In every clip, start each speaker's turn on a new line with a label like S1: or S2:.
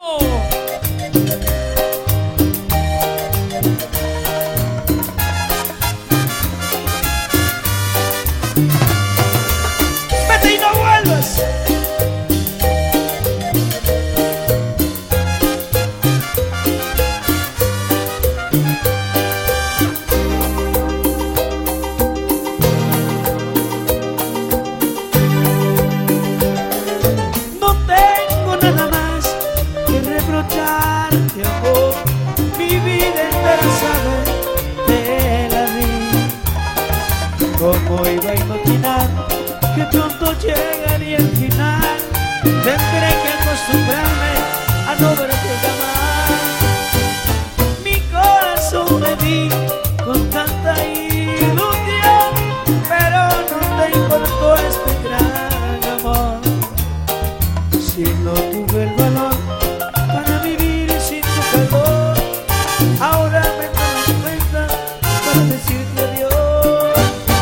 S1: Vete y no vuelvas. No tengo nada más que reprocharte, amor. Mi vida entera sabes de la vida. ¿Cómo iba a imaginar que pronto llegaría el final? Tendré que acostumbrarme a no verte jamás. Mi corazón me di con tanta ilusión, pero no te importó este gran amor. Si no tuve el valor para vivir sin tu calor, ahora me doy cuenta para decirte adiós.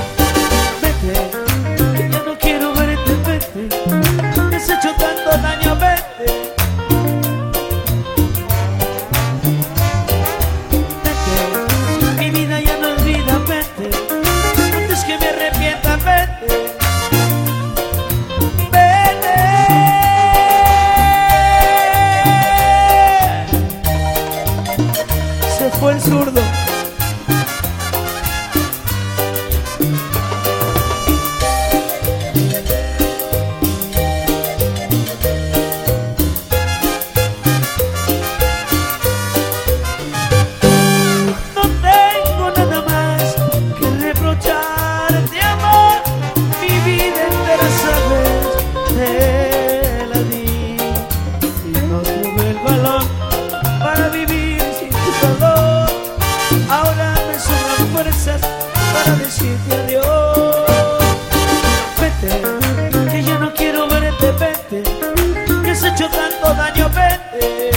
S1: Vete, que ya no quiero verte, vete. Me has hecho tanto daño, vete. Vete, mi vida ya no es vida, vete. Antes que me arrepienta, vete. Fue el zurdo. No tengo nada más que reprocharte, amor. Mi vida entera sabes te la di y no tuve el valor para vivir sin tu calor. Ahora me sobran fuerzas para decirte adiós. Vete, que ya no quiero verte, vete. Que has hecho tanto daño, vete.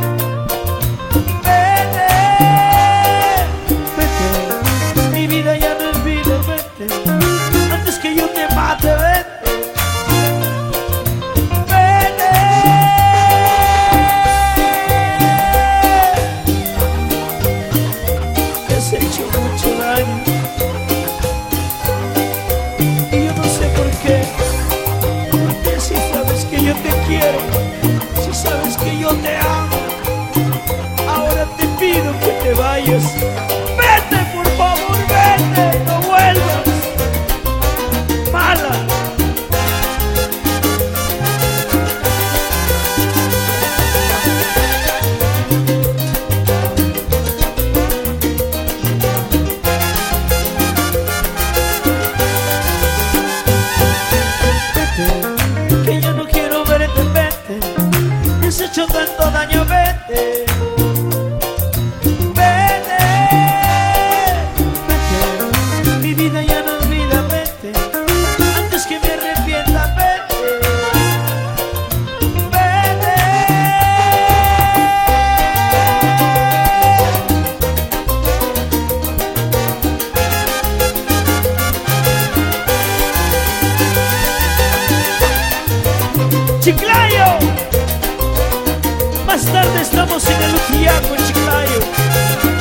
S1: Vete, vete. Mi vida ya no es vida, vete. Antes que yo te mate, vete. Has hecho mucho daño y yo no sé por qué. Porque si sabes que yo te quiero, si sabes que yo te amo, ahora te pido que te vayas. Vete, por favor, vete, no vuelvas. Mala. Que yo no quiero verte, vete. Me has hecho tanto daño, vete. Vete, vete. Mi vida ya no es vida, vete. Antes que me arrepienta, vete. Vete. Chiclayo, más tarde estamos en el Utiaco, Chiclayo.